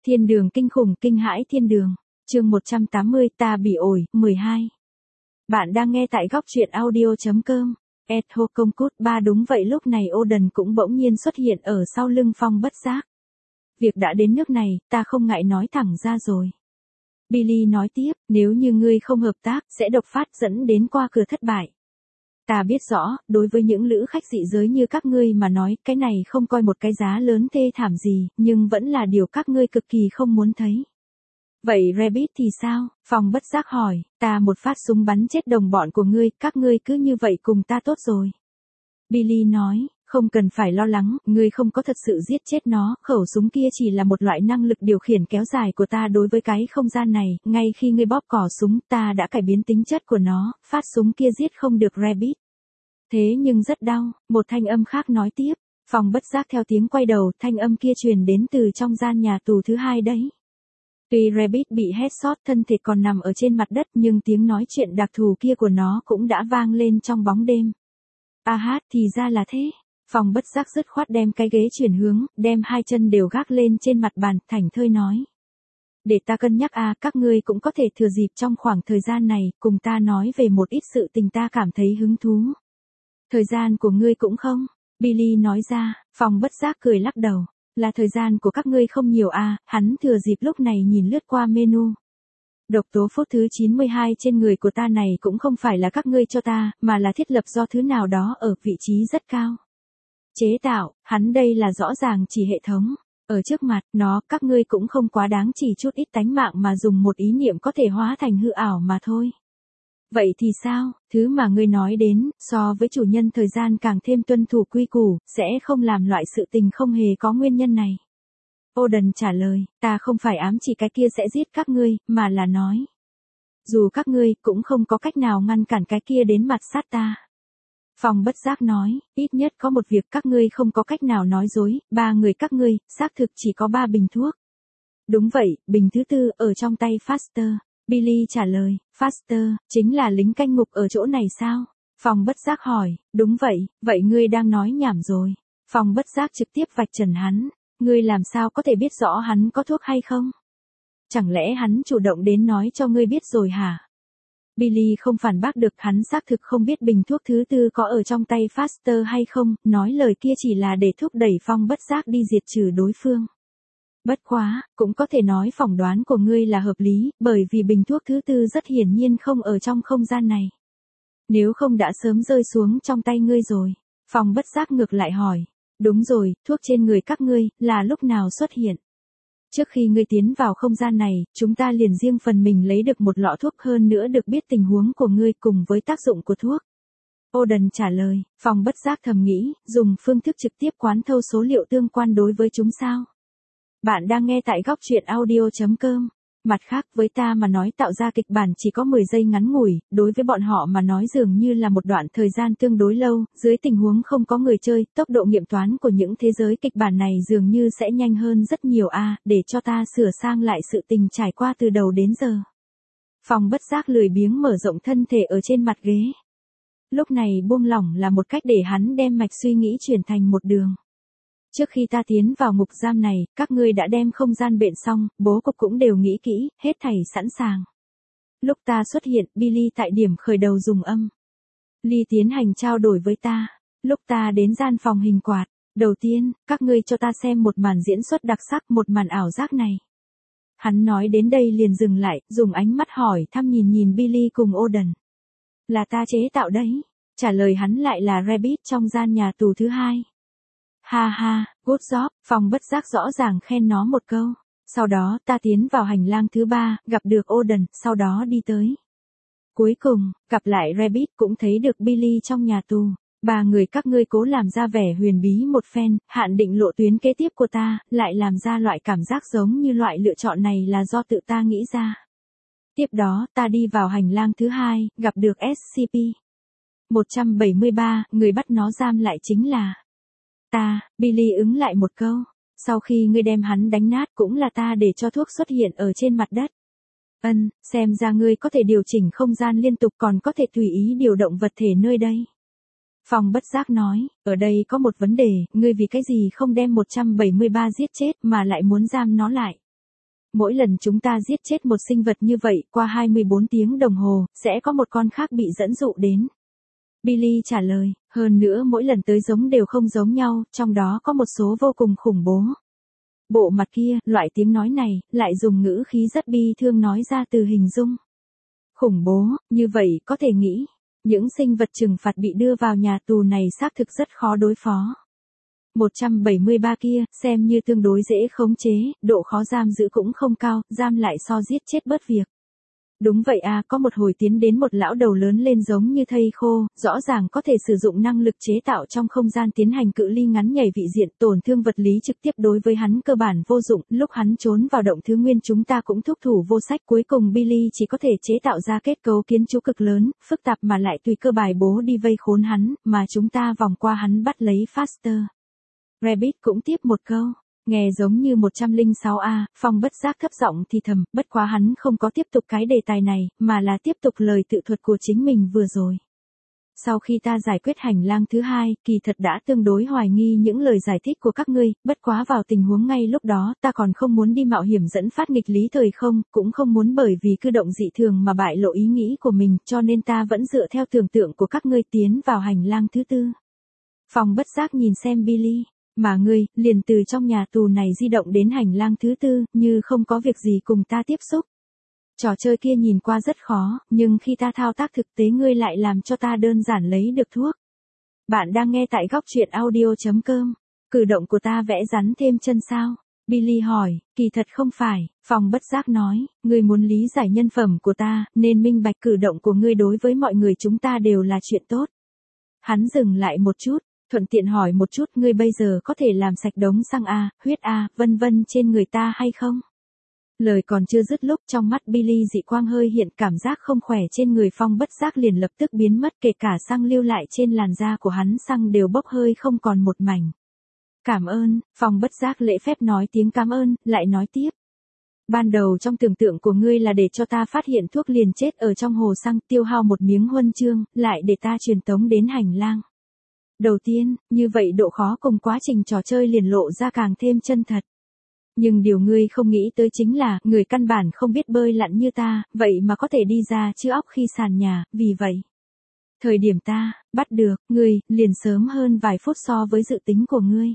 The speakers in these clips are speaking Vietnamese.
Thiên đường kinh khủng kinh hãi thiên đường. Chương 180 ta bị ổi, 12. Bạn đang nghe tại góc truyện audio.com. Etho công cút ba đúng vậy lúc này Oden cũng bỗng nhiên xuất hiện ở sau lưng Phong Bất Giác. Việc đã đến nước này, ta không ngại nói thẳng ra rồi. Billy nói tiếp, nếu như ngươi không hợp tác, sẽ độc phát dẫn đến qua cửa thất bại. Ta biết rõ, đối với những lữ khách dị giới như các ngươi mà nói, cái này không coi một cái giá lớn thê thảm gì, nhưng vẫn là điều các ngươi cực kỳ không muốn thấy. Vậy Rabbit thì sao? Phong Bất Giác hỏi, ta một phát súng bắn chết đồng bọn của ngươi, các ngươi cứ như vậy cùng ta tốt rồi. Billy nói, không cần phải lo lắng, ngươi không có thật sự giết chết nó, khẩu súng kia chỉ là một loại năng lực điều khiển kéo dài của ta đối với cái không gian này, ngay khi ngươi bóp cò súng ta đã cải biến tính chất của nó, phát súng kia giết không được Rabbit. Thế nhưng rất đau, một thanh âm khác nói tiếp, Phong Bất Giác theo tiếng quay đầu, thanh âm kia truyền đến từ trong gian nhà tù thứ hai đấy. Tuy Rabbit bị headshot thân thể còn nằm ở trên mặt đất nhưng tiếng nói chuyện đặc thù kia của nó cũng đã vang lên trong bóng đêm. Thì ra là thế. Phong Bất Giác dứt khoát đem cái ghế chuyển hướng, đem hai chân đều gác lên trên mặt bàn, thảnh thơi nói. Để ta cân nhắc các ngươi cũng có thể thừa dịp trong khoảng thời gian này, cùng ta nói về một ít sự tình ta cảm thấy hứng thú. Thời gian của ngươi cũng không? Billy nói ra, Phong Bất Giác cười lắc đầu. Là thời gian của các ngươi không nhiều hắn thừa dịp lúc này nhìn lướt qua menu. Độc tố phốt thứ 92 trên người của ta này cũng không phải là các ngươi cho ta, mà là thiết lập do thứ nào đó ở vị trí rất cao. Chế tạo, hắn đây là rõ ràng chỉ hệ thống. Ở trước mặt nó, các ngươi cũng không quá đáng chỉ chút ít tánh mạng mà dùng một ý niệm có thể hóa thành hư ảo mà thôi. Vậy thì sao, thứ mà ngươi nói đến, so với chủ nhân thời gian càng thêm tuân thủ quy củ, sẽ không làm loại sự tình không hề có nguyên nhân này. Oden trả lời, ta không phải ám chỉ cái kia sẽ giết các ngươi, mà là nói. Dù các ngươi cũng không có cách nào ngăn cản cái kia đến mặt sát ta. Phong Bất Giác nói, ít nhất có một việc các ngươi không có cách nào nói dối, 3 người các ngươi, xác thực chỉ có 3 bình thuốc. Đúng vậy, bình thứ tư ở trong tay Faster. Billy trả lời, Faster, chính là lính canh ngục ở chỗ này sao? Phong Bất Giác hỏi, đúng vậy ngươi đang nói nhảm rồi. Phong Bất Giác trực tiếp vạch trần hắn, ngươi làm sao có thể biết rõ hắn có thuốc hay không? Chẳng lẽ hắn chủ động đến nói cho ngươi biết rồi hả? Billy không phản bác được, hắn xác thực không biết bình thuốc thứ tư có ở trong tay Faster hay không, nói lời kia chỉ là để thúc đẩy Phong Bất Giác đi diệt trừ đối phương. Bất quá, cũng có thể nói phỏng đoán của ngươi là hợp lý, bởi vì bình thuốc thứ tư rất hiển nhiên không ở trong không gian này. Nếu không đã sớm rơi xuống trong tay ngươi rồi. Phong Bất Giác ngược lại hỏi. Đúng rồi, thuốc trên người các ngươi, là lúc nào xuất hiện? Trước khi ngươi tiến vào không gian này, chúng ta liền riêng phần mình lấy được một lọ thuốc, hơn nữa được biết tình huống của ngươi cùng với tác dụng của thuốc. Oden trả lời, Phong Bất Giác thầm nghĩ, dùng phương thức trực tiếp quán thâu số liệu tương quan đối với chúng sao? Bạn đang nghe tại góc truyện audio.com. Mặt khác với ta mà nói tạo ra kịch bản chỉ có 10 giây ngắn ngủi, đối với bọn họ mà nói dường như là một đoạn thời gian tương đối lâu, dưới tình huống không có người chơi, tốc độ nghiệm toán của những thế giới kịch bản này dường như sẽ nhanh hơn rất nhiều để cho ta sửa sang lại sự tình trải qua từ đầu đến giờ. Phong Bất Giác lười biếng mở rộng thân thể ở trên mặt ghế. Lúc này buông lỏng là một cách để hắn đem mạch suy nghĩ chuyển thành một đường. Trước khi ta tiến vào ngục giam này, các ngươi đã đem không gian bện xong, bố cục cũng đều nghĩ kỹ, hết thảy sẵn sàng. Lúc ta xuất hiện, Billy tại điểm khởi đầu dùng âm. Ly tiến hành trao đổi với ta. Lúc ta đến gian phòng hình quạt, đầu tiên, các ngươi cho ta xem một màn diễn xuất đặc sắc, một màn ảo giác này. Hắn nói đến đây liền dừng lại, dùng ánh mắt hỏi thăm nhìn Billy cùng Oden. Là ta chế tạo đấy. Trả lời hắn lại là Rabbit trong gian nhà tù thứ hai. Ha, good job, Phong Bất Giác rõ ràng khen nó một câu. Sau đó ta tiến vào hành lang thứ 3, gặp được Oden, sau đó đi tới. Cuối cùng, gặp lại Rabbit cũng thấy được Billy trong nhà tù. 3 người các ngươi cố làm ra vẻ huyền bí một phen, hạn định lộ tuyến kế tiếp của ta, lại làm ra loại cảm giác giống như loại lựa chọn này là do tự ta nghĩ ra. Tiếp đó, ta đi vào hành lang thứ 2, gặp được SCP-173, người bắt nó giam lại chính là ta. Billy ứng lại một câu. Sau khi ngươi đem hắn đánh nát cũng là ta để cho thuốc xuất hiện ở trên mặt đất. Xem ra ngươi có thể điều chỉnh không gian liên tục còn có thể tùy ý điều động vật thể nơi đây. Phong Bất Giác nói, ở đây có một vấn đề, ngươi vì cái gì không đem 173 giết chết mà lại muốn giam nó lại. Mỗi lần chúng ta giết chết một sinh vật như vậy, qua 24 tiếng đồng hồ, sẽ có một con khác bị dẫn dụ đến. Billy trả lời, hơn nữa mỗi lần tới giống đều không giống nhau, trong đó có một số vô cùng khủng bố. Bộ mặt kia, loại tiếng nói này, lại dùng ngữ khí rất bi thương nói ra từ hình dung. Khủng bố, như vậy có thể nghĩ, những sinh vật trừng phạt bị đưa vào nhà tù này xác thực rất khó đối phó. 173 kia, xem như tương đối dễ khống chế, độ khó giam giữ cũng không cao, giam lại so giết chết bớt việc. Đúng vậy à, có một hồi tiến đến một lão đầu lớn lên giống như thây khô, rõ ràng có thể sử dụng năng lực chế tạo trong không gian tiến hành cự ly ngắn nhảy vị diện, tổn thương vật lý trực tiếp đối với hắn cơ bản vô dụng, lúc hắn trốn vào động thứ nguyên chúng ta cũng thúc thủ vô sách, cuối cùng Billy chỉ có thể chế tạo ra kết cấu kiến trúc cực lớn, phức tạp mà lại tùy cơ bài bố đi vây khốn hắn, mà chúng ta vòng qua hắn bắt lấy Faster. Rabbit cũng tiếp một câu. Nghe giống như 106A, Phong bất giác thấp giọng thì thầm, bất quá hắn không có tiếp tục cái đề tài này, mà là tiếp tục lời tự thuật của chính mình vừa rồi. Sau khi ta giải quyết hành lang thứ hai, kỳ thật đã tương đối hoài nghi những lời giải thích của các ngươi, bất quá vào tình huống ngay lúc đó ta còn không muốn đi mạo hiểm dẫn phát nghịch lý thời không, cũng không muốn bởi vì cử động dị thường mà bại lộ ý nghĩ của mình, cho nên ta vẫn dựa theo tưởng tượng của các ngươi tiến vào hành lang thứ tư. Phong bất giác nhìn xem Billy. Mà ngươi, liền từ trong nhà tù này di động đến hành lang thứ tư, như không có việc gì cùng ta tiếp xúc. Trò chơi kia nhìn qua rất khó, nhưng khi ta thao tác thực tế ngươi lại làm cho ta đơn giản lấy được thuốc. Bạn đang nghe tại góc truyện audio.com. Cử động của ta vẽ rắn thêm chân sao? Billy hỏi, kỳ thật không phải, Phong bất giác nói, ngươi muốn lý giải nhân phẩm của ta, nên minh bạch cử động của ngươi đối với mọi người chúng ta đều là chuyện tốt. Hắn dừng lại một chút. Thuận tiện hỏi một chút ngươi bây giờ có thể làm sạch đống xăng A, huyết A, vân vân trên người ta hay không? Lời còn chưa dứt lúc trong mắt Billy dị quang hơi hiện cảm giác không khỏe trên người Phong bất giác liền lập tức biến mất kể cả xăng lưu lại trên làn da của hắn xăng đều bốc hơi không còn một mảnh. Cảm ơn, Phong bất giác lễ phép nói tiếng cảm ơn, lại nói tiếp. Ban đầu trong tưởng tượng của ngươi là để cho ta phát hiện thuốc liền chết ở trong hồ xăng tiêu hao một miếng huân chương, lại để ta truyền tống đến hành lang. Đầu tiên, như vậy độ khó cùng quá trình trò chơi liền lộ ra càng thêm chân thật. Nhưng điều ngươi không nghĩ tới chính là, người căn bản không biết bơi lặn như ta, vậy mà có thể đi ra chữ óc khi sàn nhà, vì vậy. Thời điểm ta, bắt được, ngươi, liền sớm hơn vài phút so với dự tính của ngươi.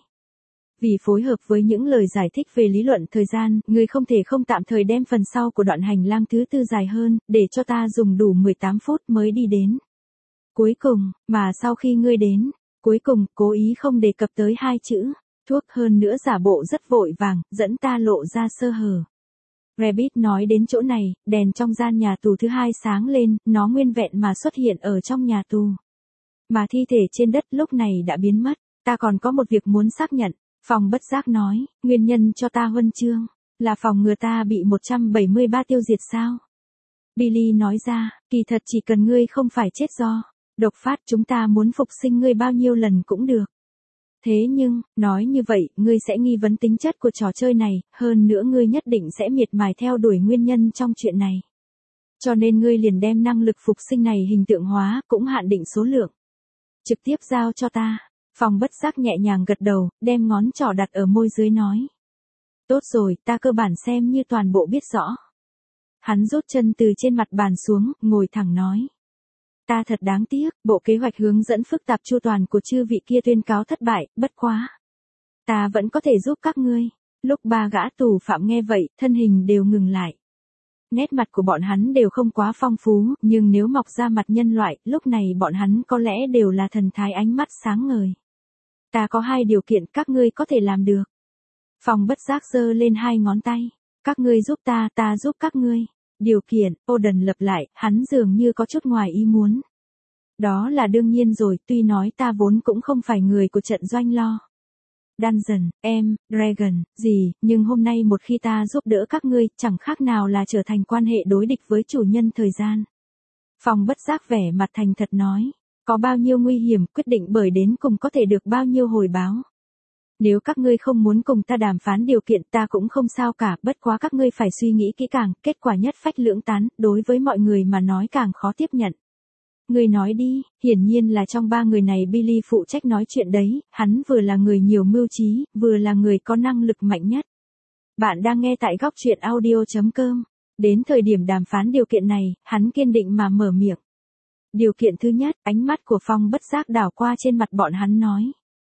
Vì phối hợp với những lời giải thích về lý luận thời gian, ngươi không thể không tạm thời đem phần sau của đoạn hành lang thứ tư dài hơn, để cho ta dùng đủ 18 phút mới đi đến. Cuối cùng, mà sau khi ngươi đến, cuối cùng, cố ý không đề cập tới hai chữ, thuốc hơn nữa giả bộ rất vội vàng, dẫn ta lộ ra sơ hở. Rabbit nói đến chỗ này, đèn trong gian nhà tù thứ hai sáng lên, nó nguyên vẹn mà xuất hiện ở trong nhà tù. Mà thi thể trên đất lúc này đã biến mất, ta còn có một việc muốn xác nhận, Phong bất giác nói, nguyên nhân cho ta huân chương, là phòng ngừa ta bị 173 tiêu diệt sao? Billy nói ra, kỳ thật chỉ cần ngươi không phải chết do độc phát chúng ta muốn phục sinh ngươi bao nhiêu lần cũng được. Thế nhưng, nói như vậy, ngươi sẽ nghi vấn tính chất của trò chơi này, hơn nữa ngươi nhất định sẽ miệt mài theo đuổi nguyên nhân trong chuyện này. Cho nên ngươi liền đem năng lực phục sinh này hình tượng hóa, cũng hạn định số lượng. Trực tiếp giao cho ta. Phong bất giác nhẹ nhàng gật đầu, đem ngón trỏ đặt ở môi dưới nói. Tốt rồi, ta cơ bản xem như toàn bộ biết rõ. Hắn rút chân từ trên mặt bàn xuống, ngồi thẳng nói. Ta thật đáng tiếc, bộ kế hoạch hướng dẫn phức tạp chu toàn của chư vị kia tuyên cáo thất bại, bất quá. Ta vẫn có thể giúp các ngươi. Lúc ba gã tù phạm nghe vậy, thân hình đều ngừng lại. Nét mặt của bọn hắn đều không quá phong phú, nhưng nếu mọc ra mặt nhân loại, lúc này bọn hắn có lẽ đều là thần thái ánh mắt sáng ngời. Ta có hai điều kiện các ngươi có thể làm được. Phong bất giác giơ lên hai ngón tay. Các ngươi giúp ta, ta giúp các ngươi. Điều kiện, Odin lập lại, hắn dường như có chút ngoài ý muốn. Đó là đương nhiên rồi, tuy nói ta vốn cũng không phải người của trận doanh lo. Dungeon, Dragon, gì, nhưng hôm nay một khi ta giúp đỡ các ngươi, chẳng khác nào là trở thành quan hệ đối địch với chủ nhân thời gian. Phong bất giác vẻ mặt thành thật nói, có bao nhiêu nguy hiểm quyết định bởi đến cùng có thể được bao nhiêu hồi báo. Nếu các ngươi không muốn cùng ta đàm phán điều kiện ta cũng không sao cả, bất quá các ngươi phải suy nghĩ kỹ càng, kết quả nhất phách lưỡng tán, đối với mọi người mà nói càng khó tiếp nhận. Ngươi nói đi, hiển nhiên là trong ba người này Billy phụ trách nói chuyện đấy, hắn vừa là người nhiều mưu trí, vừa là người có năng lực mạnh nhất. Bạn đang nghe tại góc truyện audio.com. Đến thời điểm đàm phán điều kiện này, hắn kiên định mà mở miệng. Điều kiện thứ nhất, ánh mắt của Phong bất giác đảo qua trên mặt bọn hắn nói.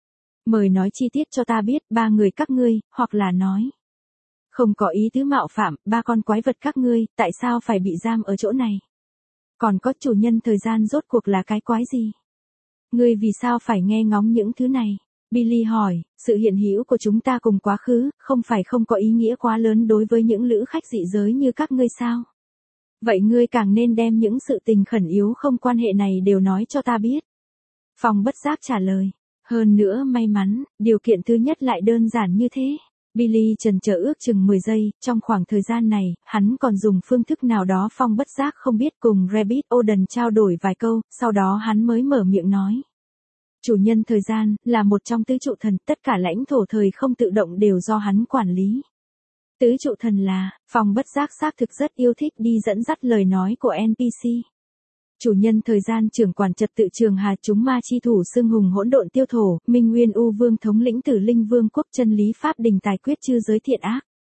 Mời nói chi tiết cho ta biết, ba người các ngươi, hoặc là nói. Không có ý tứ mạo phạm, ba con quái vật các ngươi, tại sao phải bị giam ở chỗ này? Còn có chủ nhân thời gian rốt cuộc là cái quái gì? Ngươi vì sao phải nghe ngóng những thứ này? Billy hỏi, sự hiện hữu của chúng ta cùng quá khứ, không phải không có ý nghĩa quá lớn đối với những lữ khách dị giới như các ngươi sao? Vậy ngươi càng nên đem những sự tình khẩn yếu không quan hệ này đều nói cho ta biết. Phong bất giác trả lời. Hơn nữa may mắn, điều kiện thứ nhất lại đơn giản như thế. Billy chần chờ ước chừng 10 giây, trong khoảng thời gian này, hắn còn dùng phương thức nào đó Phong bất giác không biết cùng Rabbit Oden trao đổi vài câu, sau đó hắn mới mở miệng nói. Chủ nhân thời gian, là một trong tứ trụ thần, tất cả lãnh thổ thời không tự động đều do hắn quản lý. Tứ trụ thần là, Phong bất giác xác thực rất yêu thích đi dẫn dắt lời nói của NPC. Chủ nhân thời gian trưởng quản trật tự trường hà chúng ma chi thủ xương hùng hỗn độn tiêu thổ, Minh Nguyên U Vương thống lĩnh Tử Linh Vương quốc chân lý pháp đình tài quyết chư giới thiện ác.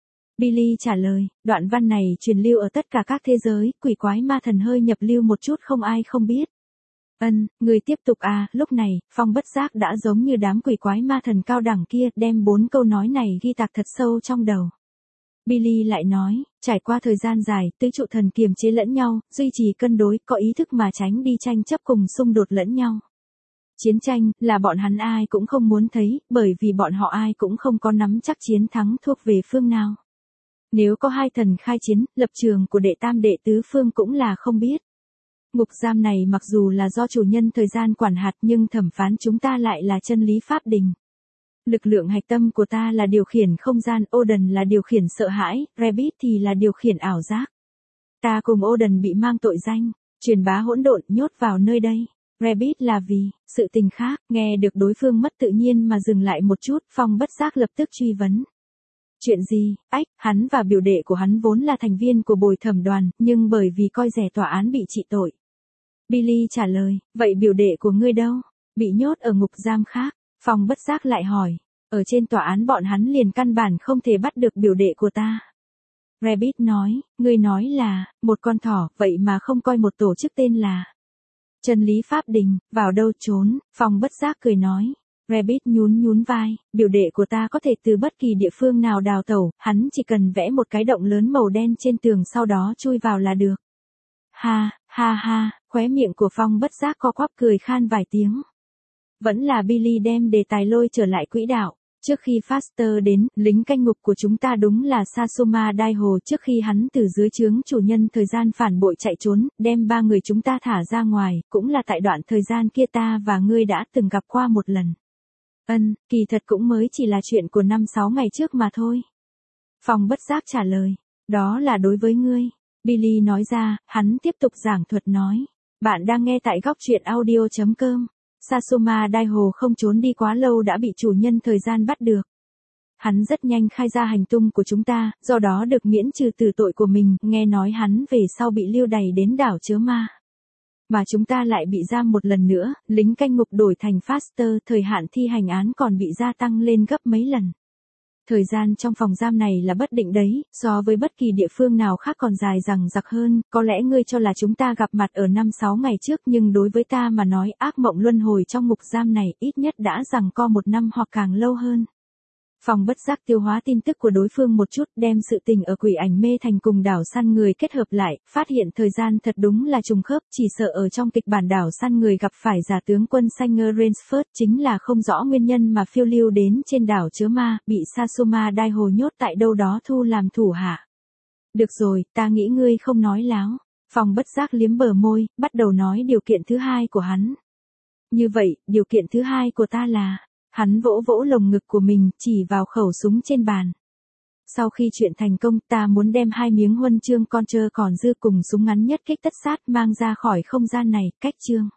Billy trả lời, đoạn văn này truyền lưu ở tất cả các thế giới, quỷ quái ma thần hơi nhập lưu một chút không ai không biết. Người tiếp tục à, lúc này, Phong bất giác đã giống như đám quỷ quái ma thần cao đẳng kia, đem 4 câu nói này ghi tạc thật sâu trong đầu. Billy lại nói, trải qua thời gian dài, tứ trụ thần kiềm chế lẫn nhau, duy trì cân đối, có ý thức mà tránh đi tranh chấp cùng xung đột lẫn nhau. Chiến tranh, là bọn hắn ai cũng không muốn thấy, bởi vì bọn họ ai cũng không có nắm chắc chiến thắng thuộc về phương nào. Nếu có hai thần khai chiến, lập trường của đệ tam đệ tứ phương cũng là không biết. Ngục giam này mặc dù là do chủ nhân thời gian quản hạt nhưng thẩm phán chúng ta lại là chân lý pháp đình. Lực lượng hạch tâm của ta là điều khiển không gian, Oden là điều khiển sợ hãi, Rabbit thì là điều khiển ảo giác. Ta cùng Oden bị mang tội danh, truyền bá hỗn độn nhốt vào nơi đây. Rabbit là vì, sự tình khác, nghe được đối phương mất tự nhiên mà dừng lại một chút, Phong bất giác lập tức truy vấn. Chuyện gì, hắn và biểu đệ của hắn vốn là thành viên của bồi thẩm đoàn, nhưng bởi vì coi rẻ tòa án bị trị tội. Billy trả lời, vậy biểu đệ của ngươi đâu? Bị nhốt ở ngục giam khác. Phong bất giác lại hỏi, ở trên tòa án bọn hắn liền căn bản không thể bắt được biểu đệ của ta. Rabbit nói, ngươi nói là, một con thỏ, vậy mà không coi một tổ chức tên là chân lý pháp đình, vào đâu trốn, Phong bất giác cười nói. Rabbit nhún vai, biểu đệ của ta có thể từ bất kỳ địa phương nào đào tẩu, hắn chỉ cần vẽ một cái động lớn màu đen trên tường sau đó chui vào là được. Ha, khóe miệng của Phong bất giác co quắp cười khan vài tiếng. Vẫn là Billy đem đề tài lôi trở lại quỹ đạo. Trước khi Faster đến, lính canh ngục của chúng ta đúng là Sasoma Daiho trước khi hắn từ dưới trướng chủ nhân thời gian phản bội chạy trốn, đem 3 người chúng ta thả ra ngoài, cũng là tại đoạn thời gian kia ta và ngươi đã từng gặp qua một lần. Kỳ thật cũng mới chỉ là chuyện của 5-6 ngày trước mà thôi. Phong bất giác trả lời, đó là đối với ngươi. Billy nói ra, hắn tiếp tục giảng thuật nói. Bạn đang nghe tại góc truyện audio.com. Sasoma Daiho không trốn đi quá lâu đã bị chủ nhân thời gian bắt được. Hắn rất nhanh khai ra hành tung của chúng ta, do đó được miễn trừ từ tội của mình, nghe nói hắn về sau bị lưu đày đến đảo chứa ma. Mà chúng ta lại bị giam một lần nữa, lính canh ngục đổi thành Faster, thời hạn thi hành án còn bị gia tăng lên gấp mấy lần. Thời gian trong phòng giam này là bất định đấy, so với bất kỳ địa phương nào khác còn dài dằng dặc hơn, có lẽ ngươi cho là chúng ta gặp mặt ở 5-6 ngày trước nhưng đối với ta mà nói ác mộng luân hồi trong ngục giam này ít nhất đã giằng co 1 năm hoặc càng lâu hơn. Phong bất giác tiêu hóa tin tức của đối phương một chút, đem sự tình ở Quỷ Ảnh Mê Thành cùng đảo săn người kết hợp lại, phát hiện thời gian thật đúng là trùng khớp, chỉ sợ ở trong kịch bản đảo săn người gặp phải giả tướng quân Sanger Rainsford chính là không rõ nguyên nhân mà phiêu lưu đến trên đảo chứa ma, bị Sasoma Daiho nhốt tại đâu đó thu làm thủ hạ. Được rồi, ta nghĩ ngươi không nói láo. Phong bất giác liếm bờ môi, bắt đầu nói điều kiện thứ hai của hắn. Như vậy, điều kiện thứ hai của ta là... Hắn vỗ lồng ngực của mình, chỉ vào khẩu súng trên bàn. Sau khi chuyện thành công, ta muốn đem 2 miếng huân chương con trơ còn dư cùng súng ngắn nhất kích tất sát mang ra khỏi không gian này, cách chương.